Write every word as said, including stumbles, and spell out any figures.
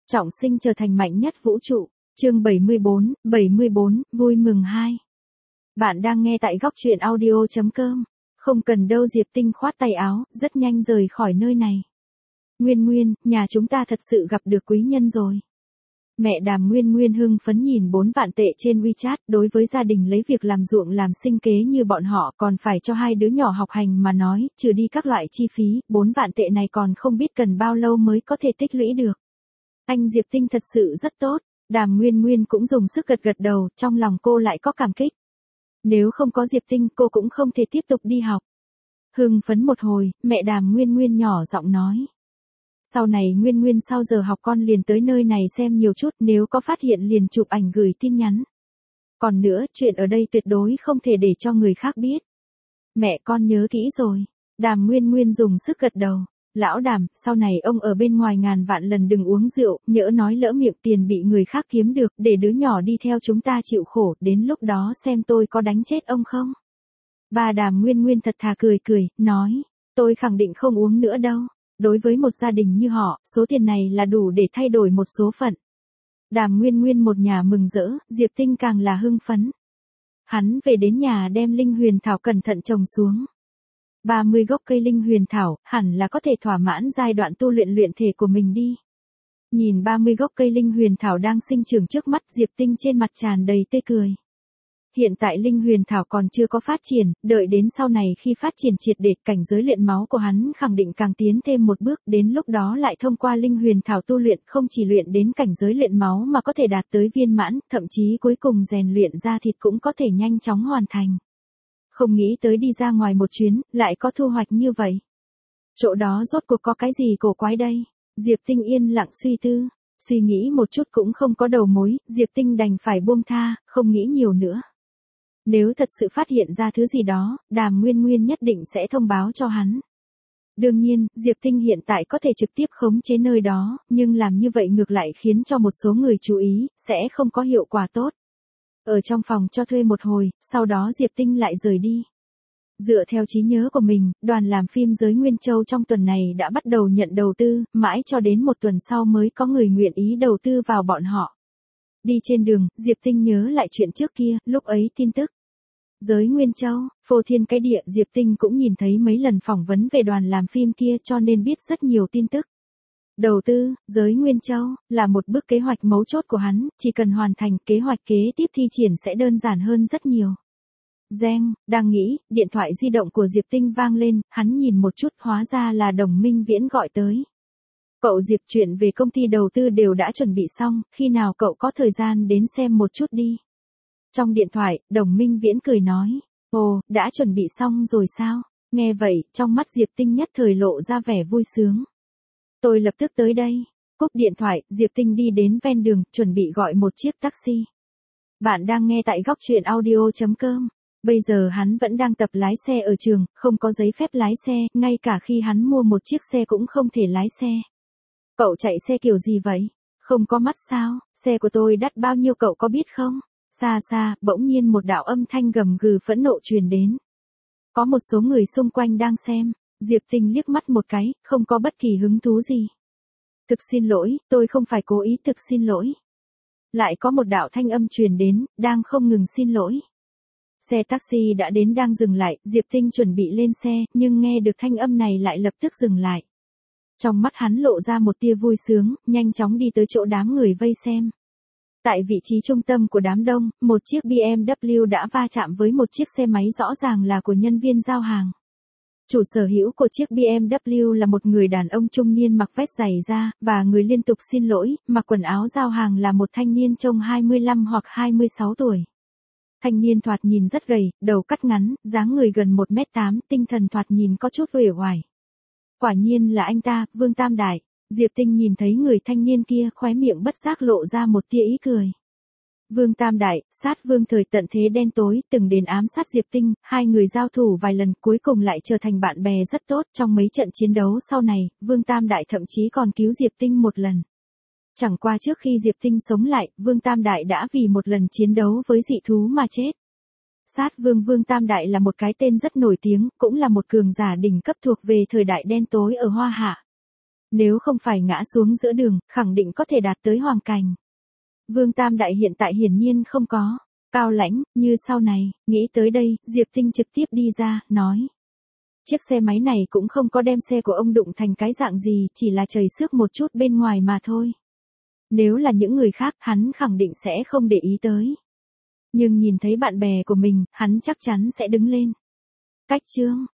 Trọng sinh trở thành mạnh nhất vũ trụ. Chương bảy mươi bốn, bảy mươi bốn, vui mừng hai. Bạn đang nghe tại góc truyện audio chấm com. Không cần đâu, Diệp Tinh khoát tay áo, rất nhanh rời khỏi nơi này. Nguyên Nguyên, nhà chúng ta thật sự gặp được quý nhân rồi. Mẹ Đàm Nguyên Nguyên hưng phấn nhìn bốn vạn tệ trên WeChat, đối với gia đình lấy việc làm ruộng làm sinh kế như bọn họ còn phải cho hai đứa nhỏ học hành mà nói, trừ đi các loại chi phí, bốn vạn tệ này còn không biết cần bao lâu mới có thể tích lũy được. Anh Diệp Tinh thật sự rất tốt. Đàm Nguyên Nguyên cũng dùng sức gật gật đầu, trong lòng cô lại có cảm kích. Nếu không có Diệp Tinh cô cũng không thể tiếp tục đi học. Hưng phấn một hồi, mẹ Đàm Nguyên Nguyên nhỏ giọng nói. Sau này Nguyên Nguyên sau giờ học con liền tới nơi này xem nhiều chút, nếu có phát hiện liền chụp ảnh gửi tin nhắn. Còn nữa, chuyện ở đây tuyệt đối không thể để cho người khác biết. Mẹ con nhớ kỹ rồi. Đàm Nguyên Nguyên dùng sức gật đầu. Lão Đàm, sau này ông ở bên ngoài ngàn vạn lần đừng uống rượu, nhỡ nói lỡ miệng tiền bị người khác kiếm được, để đứa nhỏ đi theo chúng ta chịu khổ, đến lúc đó xem tôi có đánh chết ông không. Bà Đàm Nguyên Nguyên thật thà cười cười, nói, tôi khẳng định không uống nữa đâu. Đối với một gia đình như họ, số tiền này là đủ để thay đổi một số phận. Đàm Nguyên Nguyên một nhà mừng rỡ, Diệp Tinh càng là hưng phấn. Hắn về đến nhà đem linh huyền thảo cẩn thận trồng xuống. ba mươi gốc cây linh huyền thảo, hẳn là có thể thỏa mãn giai đoạn tu luyện luyện thể của mình đi. Nhìn ba mươi gốc cây linh huyền thảo đang sinh trưởng trước mắt, Diệp Tinh trên mặt tràn đầy tươi cười. Hiện tại linh huyền thảo còn chưa có phát triển, đợi đến sau này khi phát triển triệt để, cảnh giới luyện máu của hắn khẳng định càng tiến thêm một bước, đến lúc đó lại thông qua linh huyền thảo tu luyện, không chỉ luyện đến cảnh giới luyện máu mà có thể đạt tới viên mãn, thậm chí cuối cùng rèn luyện ra thịt cũng có thể nhanh chóng hoàn thành. Không nghĩ tới đi ra ngoài một chuyến, lại có thu hoạch như vậy. Chỗ đó rốt cuộc có cái gì cổ quái đây? Diệp Tinh yên lặng suy tư, suy nghĩ một chút cũng không có đầu mối, Diệp Tinh đành phải buông tha, không nghĩ nhiều nữa. Nếu thật sự phát hiện ra thứ gì đó, Đàm Nguyên Nguyên nhất định sẽ thông báo cho hắn. Đương nhiên, Diệp Tinh hiện tại có thể trực tiếp khống chế nơi đó, nhưng làm như vậy ngược lại khiến cho một số người chú ý, sẽ không có hiệu quả tốt. Ở trong phòng cho thuê một hồi, sau đó Diệp Tinh lại rời đi. Dựa theo trí nhớ của mình, đoàn làm phim Giới Nguyên Châu trong tuần này đã bắt đầu nhận đầu tư, mãi cho đến một tuần sau mới có người nguyện ý đầu tư vào bọn họ. Đi trên đường, Diệp Tinh nhớ lại chuyện trước kia, lúc ấy tin tức. Giới Nguyên Châu, phô thiên cái địa, Diệp Tinh cũng nhìn thấy mấy lần phỏng vấn về đoàn làm phim kia cho nên biết rất nhiều tin tức. Đầu tư, Giới Nguyên Châu, là một bước kế hoạch mấu chốt của hắn, chỉ cần hoàn thành kế hoạch kế tiếp thi triển sẽ đơn giản hơn rất nhiều. Reng, đang nghĩ, điện thoại di động của Diệp Tinh vang lên, hắn nhìn một chút hóa ra là Đồng Minh Viễn gọi tới. Cậu Diệp, chuyện về công ty đầu tư đều đã chuẩn bị xong, khi nào cậu có thời gian đến xem một chút đi. Trong điện thoại, Đồng Minh Viễn cười nói, ồ, đã chuẩn bị xong rồi sao? Nghe vậy, trong mắt Diệp Tinh nhất thời lộ ra vẻ vui sướng. Tôi lập tức tới đây. Cúp điện thoại, Diệp Tinh đi đến ven đường, chuẩn bị gọi một chiếc taxi. Bạn đang nghe tại góc truyện audio chấm com. Bây giờ hắn vẫn đang tập lái xe ở trường, không có giấy phép lái xe, ngay cả khi hắn mua một chiếc xe cũng không thể lái xe. Cậu chạy xe kiểu gì vậy? Không có mắt sao? Xe của tôi đắt bao nhiêu cậu có biết không? Xa xa, bỗng nhiên một đạo âm thanh gầm gừ phẫn nộ truyền đến. Có một số người xung quanh đang xem, Diệp Tinh liếc mắt một cái, không có bất kỳ hứng thú gì. Thực xin lỗi, tôi không phải cố ý, thực xin lỗi. Lại có một đạo thanh âm truyền đến, đang không ngừng xin lỗi. Xe taxi đã đến đang dừng lại, Diệp Tinh chuẩn bị lên xe, nhưng nghe được thanh âm này lại lập tức dừng lại. Trong mắt hắn lộ ra một tia vui sướng, nhanh chóng đi tới chỗ đám người vây xem. Tại vị trí trung tâm của đám đông, một chiếc bê em vê đã va chạm với một chiếc xe máy rõ ràng là của nhân viên giao hàng. Chủ sở hữu của chiếc bê em vê là một người đàn ông trung niên mặc vest dày da, và người liên tục xin lỗi, mặc quần áo giao hàng là một thanh niên trông hai mươi lăm hoặc hai mươi sáu tuổi. Thanh niên thoạt nhìn rất gầy, đầu cắt ngắn, dáng người gần một mét tám, tinh thần thoạt nhìn có chút uể oải. Quả nhiên là anh ta, Vương Tam Đại. Diệp Tinh nhìn thấy người thanh niên kia, khóe miệng bất giác lộ ra một tia ý cười. Vương Tam Đại, sát vương thời tận thế đen tối, từng đến ám sát Diệp Tinh, hai người giao thủ vài lần cuối cùng lại trở thành bạn bè rất tốt, trong mấy trận chiến đấu sau này, Vương Tam Đại thậm chí còn cứu Diệp Tinh một lần. Chẳng qua trước khi Diệp Tinh sống lại, Vương Tam Đại đã vì một lần chiến đấu với dị thú mà chết. Sát vương Vương Tam Đại là một cái tên rất nổi tiếng, cũng là một cường giả đỉnh cấp thuộc về thời đại đen tối ở Hoa Hạ. Nếu không phải ngã xuống giữa đường, khẳng định có thể đạt tới hoàng cảnh. Vương Tam Đại hiện tại hiển nhiên không có. Cao lãnh, như sau này, nghĩ tới đây, Diệp Tinh trực tiếp đi ra, nói. Chiếc xe máy này cũng không có đem xe của ông đụng thành cái dạng gì, chỉ là chảy xước một chút bên ngoài mà thôi. Nếu là những người khác, hắn khẳng định sẽ không để ý tới. Nhưng nhìn thấy bạn bè của mình, hắn chắc chắn sẽ đứng lên. Cách chương.